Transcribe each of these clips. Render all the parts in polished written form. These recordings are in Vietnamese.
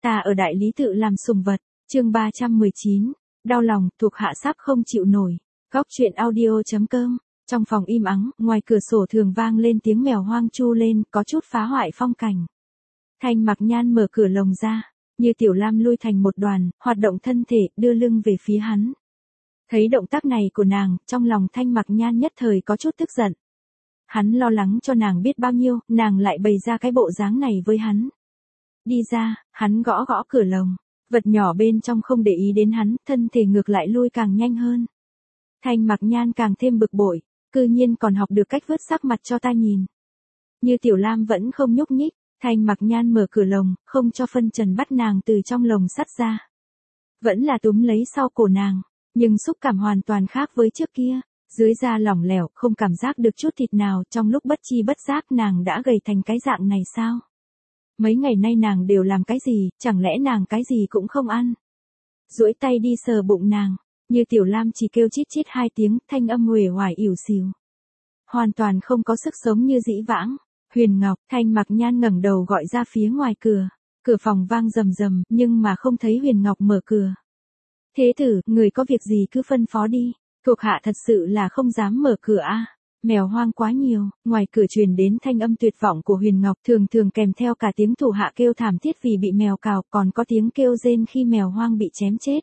Ta ở đại lý tự làm sùng vật, chương 319, đau lòng, thuộc hạ sắp không chịu nổi. Góc truyện audio.com, trong phòng im ắng, ngoài cửa sổ thường vang lên tiếng mèo hoang chu lên, có chút phá hoại phong cảnh. Thanh Mặc Nhan mở cửa lồng ra, như tiểu lam lui thành một đoàn, hoạt động thân thể, đưa lưng về phía hắn. Thấy động tác này của nàng, trong lòng Thanh Mặc Nhan nhất thời có chút tức giận. Hắn lo lắng cho nàng biết bao nhiêu, nàng lại bày ra cái bộ dáng này với hắn. Đi ra, hắn gõ gõ cửa lồng, vật nhỏ bên trong không để ý đến hắn, thân thể ngược lại lui càng nhanh hơn. Thanh Mặc Nhan càng thêm bực bội, cư nhiên còn học được cách vứt sắc mặt cho ta nhìn. Như tiểu lam vẫn không nhúc nhích, Thanh Mặc Nhan mở cửa lồng, không cho phân trần bắt nàng từ trong lồng sắt ra. Vẫn là túm lấy sau cổ nàng, nhưng xúc cảm hoàn toàn khác với trước kia. Dưới da lỏng lẻo, không cảm giác được chút thịt nào, trong lúc bất chi bất giác nàng đã gầy thành cái dạng này sao? Mấy ngày nay nàng đều làm cái gì, chẳng lẽ nàng cái gì cũng không ăn? Duỗi tay đi sờ bụng nàng, như tiểu lam chỉ kêu chít chít 2 tiếng, thanh âm uể oải ỉu xìu. Hoàn toàn không có sức sống như dĩ vãng. Huyền Ngọc, Thanh Mặc Nhan ngẩng đầu gọi ra phía ngoài cửa. Cửa phòng vang rầm rầm, nhưng mà không thấy Huyền Ngọc mở cửa. Thế tử, người có việc gì cứ phân phó đi. Thuộc hạ thật sự là không dám mở cửa a. Mèo hoang quá nhiều, ngoài cửa truyền đến thanh âm tuyệt vọng của Huyền Ngọc, thường thường kèm theo cả tiếng thủ hạ kêu thảm thiết vì bị mèo cào, còn có tiếng kêu rên khi mèo hoang bị chém chết.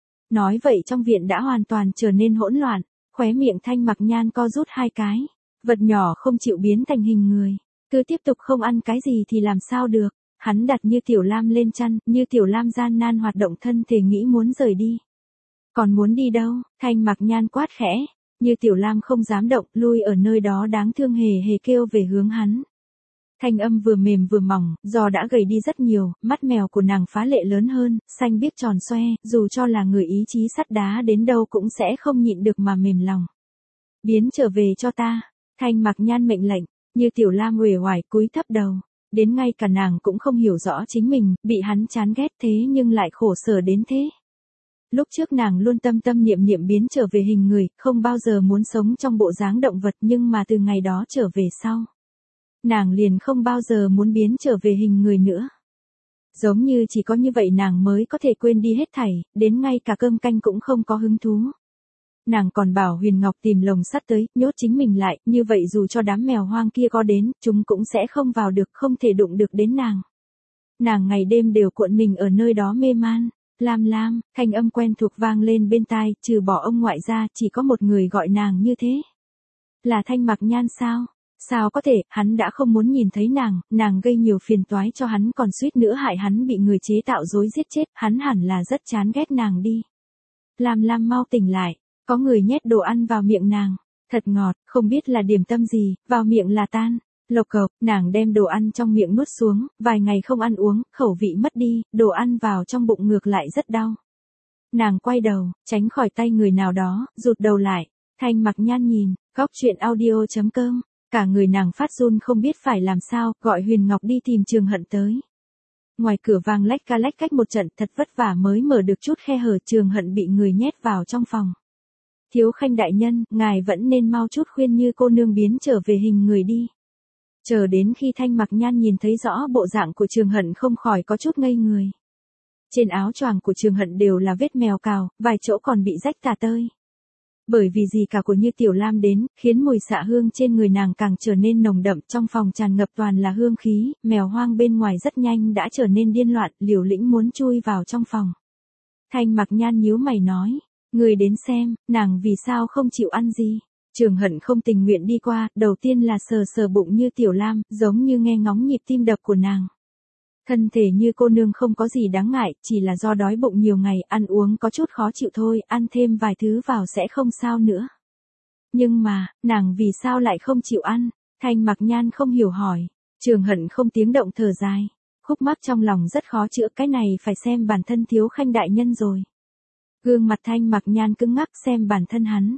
Nói vậy trong viện đã hoàn toàn trở nên hỗn loạn, khóe miệng Thanh Mặc Nhan co rút 2 cái, vật nhỏ không chịu biến thành hình người, cứ tiếp tục không ăn cái gì thì làm sao được. Hắn đặt Như Tiểu Lam lên chăn, Như Tiểu Lam gian nan hoạt động thân thể nghĩ muốn rời đi. Còn muốn đi đâu? Thanh Mặc Nhan quát khẽ, Như Tiểu Lam không dám động, lui ở nơi đó đáng thương hề hề kêu về hướng hắn. Thanh âm vừa mềm vừa mỏng, do đã gầy đi rất nhiều, mắt mèo của nàng phá lệ lớn hơn, xanh biếc tròn xoe, dù cho là người ý chí sắt đá đến đâu cũng sẽ không nhịn được mà mềm lòng. Biến trở về cho ta. Thanh Mặc Nhan mệnh lệnh, Như Tiểu Lam uể oải cúi thấp đầu. Đến ngay cả nàng cũng không hiểu rõ chính mình, bị hắn chán ghét thế nhưng lại khổ sở đến thế. Lúc trước nàng luôn tâm tâm niệm niệm biến trở về hình người, không bao giờ muốn sống trong bộ dáng động vật, nhưng mà từ ngày đó trở về sau, nàng liền không bao giờ muốn biến trở về hình người nữa. Giống như chỉ có như vậy nàng mới có thể quên đi hết thảy, đến ngay cả cơm canh cũng không có hứng thú. Nàng còn bảo Huyền Ngọc tìm lồng sắt tới, nhốt chính mình lại, như vậy dù cho đám mèo hoang kia có đến, chúng cũng sẽ không vào được, không thể đụng được đến nàng. Nàng ngày đêm đều cuộn mình ở nơi đó mê man. Lam Lam, thanh âm quen thuộc vang lên bên tai, trừ bỏ ông ngoại ra, chỉ có một người gọi nàng như thế. Là Thanh Mặc Nhan sao? Sao có thể, hắn đã không muốn nhìn thấy nàng gây nhiều phiền toái cho hắn còn suýt nữa hại hắn bị người chế tạo dối giết chết, hắn hẳn là rất chán ghét nàng đi. Lam Lam mau tỉnh lại, có người nhét đồ ăn vào miệng nàng, thật ngọt, không biết là điểm tâm gì, vào miệng là tan. Lộc cộc, nàng đem đồ ăn trong miệng nuốt xuống, vài ngày không ăn uống, khẩu vị mất đi, đồ ăn vào trong bụng ngược lại rất đau. Nàng quay đầu, tránh khỏi tay người nào đó, rụt đầu lại. Thanh Mặc Nhan nhìn, góc truyện audio.com, cả người nàng phát run không biết phải làm sao, gọi Huyền Ngọc đi tìm Trường Hận tới. Ngoài cửa vang lách cách một trận, thật vất vả mới mở được chút khe hở, Trường Hận bị người nhét vào trong phòng. Thiếu Khanh đại nhân, ngài vẫn nên mau chút khuyên Như cô nương biến trở về hình người đi. Chờ đến khi Thanh Mặc Nhan nhìn thấy rõ bộ dạng của Trường Hận không khỏi có chút ngây người. Trên áo choàng của Trường Hận đều là vết mèo cào, vài chỗ còn bị rách tả tơi. Bởi vì gì cả của Như Tiểu Lam đến, khiến mùi xạ hương trên người nàng càng trở nên nồng đậm, trong phòng tràn ngập toàn là hương khí, mèo hoang bên ngoài rất nhanh đã trở nên điên loạn, liều lĩnh muốn chui vào trong phòng. Thanh Mặc Nhan nhíu mày nói, người đến xem, nàng vì sao không chịu ăn gì. Trường Hận không tình nguyện đi qua, đầu tiên là sờ sờ bụng Như Tiểu Lam, giống như nghe ngóng nhịp tim đập của nàng. Thân thể Như cô nương không có gì đáng ngại, chỉ là do đói bụng nhiều ngày, ăn uống có chút khó chịu thôi, ăn thêm vài thứ vào sẽ không sao nữa. Nhưng mà, nàng vì sao lại không chịu ăn? Thanh Mặc Nhan không hiểu hỏi. Trường Hận không tiếng động thở dài. Khúc mắc trong lòng rất khó chữa, cái này phải xem bản thân Thiếu Khanh đại nhân rồi. Gương mặt Thanh Mặc Nhan cứng ngắc xem bản thân hắn.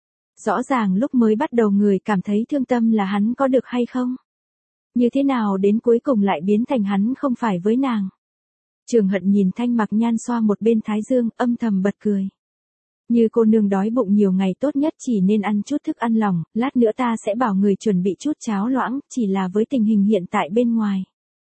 Rõ ràng lúc mới bắt đầu người cảm thấy thương tâm là hắn có được hay không? Như thế nào đến cuối cùng lại biến thành hắn không phải với nàng? Trường Hận nhìn Thanh Mặc Nhan xoa một bên thái dương, âm thầm bật cười. Như cô nương đói bụng nhiều ngày tốt nhất chỉ nên ăn chút thức ăn lỏng, lát nữa ta sẽ bảo người chuẩn bị chút cháo loãng, chỉ là với tình hình hiện tại bên ngoài.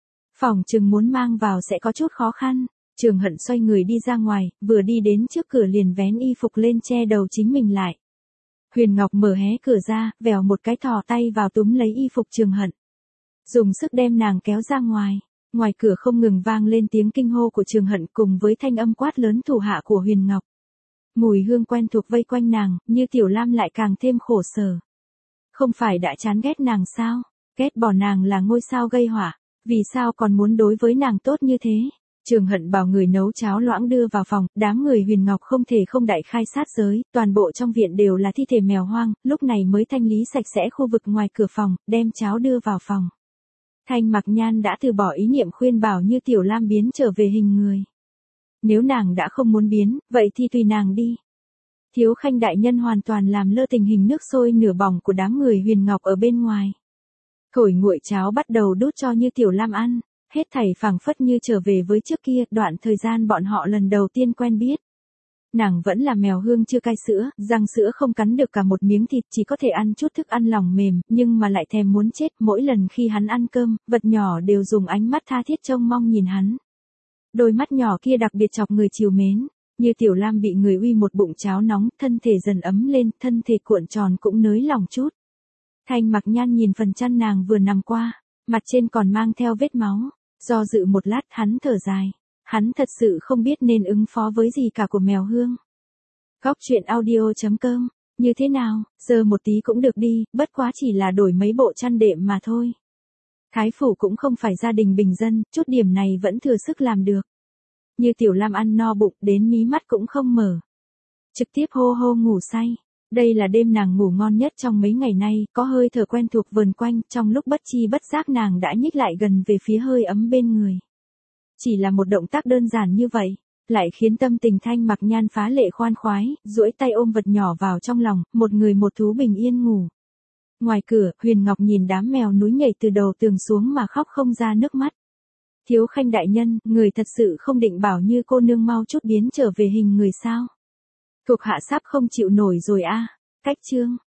Phòng chừng muốn mang vào sẽ có chút khó khăn. Trường Hận xoay người đi ra ngoài, vừa đi đến trước cửa liền vén y phục lên che đầu chính mình lại. Huyền Ngọc mở hé cửa ra, vèo một cái thò tay vào túm lấy y phục Trường Hận. Dùng sức đem nàng kéo ra ngoài. Ngoài cửa không ngừng vang lên tiếng kinh hô của Trường Hận cùng với thanh âm quát lớn thủ hạ của Huyền Ngọc. Mùi hương quen thuộc vây quanh nàng, như Tiểu Lam lại càng thêm khổ sở. Không phải đã chán ghét nàng sao? Ghét bỏ nàng là ngôi sao gây họa, vì sao còn muốn đối với nàng tốt như thế? Trường Hận bảo người nấu cháo loãng đưa vào phòng, đám người Huyền Ngọc không thể không đại khai sát giới, toàn bộ trong viện đều là thi thể mèo hoang, lúc này mới thanh lý sạch sẽ khu vực ngoài cửa phòng, đem cháo đưa vào phòng. Thanh Mặc Nhan đã từ bỏ ý niệm khuyên bảo như Tiểu Lam biến trở về hình người. Nếu nàng đã không muốn biến, vậy thì tùy nàng đi. Thiếu Khanh đại nhân hoàn toàn làm lơ tình hình nước sôi nửa bỏng của đám người Huyền Ngọc ở bên ngoài. Thổi nguội cháo bắt đầu đút cho như Tiểu Lam ăn, hết thảy phảng phất như trở về với trước kia, đoạn thời gian bọn họ lần đầu tiên quen biết. Nàng vẫn là mèo hương chưa cai sữa, răng sữa không cắn được cả một miếng thịt, chỉ có thể ăn chút thức ăn lỏng mềm, nhưng mà lại thèm muốn chết, mỗi lần khi hắn ăn cơm, vật nhỏ đều dùng ánh mắt tha thiết trông mong nhìn hắn. Đôi mắt nhỏ kia đặc biệt chọc người trìu mến, như Tiểu Lam bị người uy một bụng cháo nóng, thân thể dần ấm lên, thân thể cuộn tròn cũng nới lỏng chút. Thanh Mặc Nhan nhìn phần chăn nàng vừa nằm qua, mặt trên còn mang theo vết máu, do dự một lát hắn thở dài. Hắn thật sự không biết nên ứng phó với gì cả của mèo hương. Góc truyện audio.com, như thế nào, giờ một tí cũng được đi, bất quá chỉ là đổi mấy bộ chăn đệm mà thôi. Thái phủ cũng không phải gia đình bình dân, chút điểm này vẫn thừa sức làm được. Như Tiểu Lam ăn no bụng đến mí mắt cũng không mở. Trực tiếp hô hô ngủ say. Đây là đêm nàng ngủ ngon nhất trong mấy ngày nay, có hơi thở quen thuộc vờn quanh, trong lúc bất chi bất giác nàng đã nhích lại gần về phía hơi ấm bên người. Chỉ là một động tác đơn giản như vậy, lại khiến tâm tình Thanh Mặc Nhan phá lệ khoan khoái, duỗi tay ôm vật nhỏ vào trong lòng, một người một thú bình yên ngủ. Ngoài cửa, Huyền Ngọc nhìn đám mèo núi nhảy từ đầu tường xuống mà khóc không ra nước mắt. Thiếu Khanh đại nhân, người thật sự không định bảo như cô nương mau chút biến trở về hình người sao? Thuộc hạ sắp không chịu nổi rồi a. Cách chương